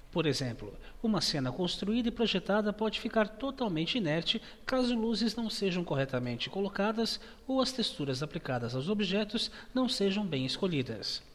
Por exemplo, uma cena construída e projetada pode ficar totalmente inerte caso luzes não sejam corretamente colocadas ou as texturas aplicadas aos objetos não sejam bem escolhidas.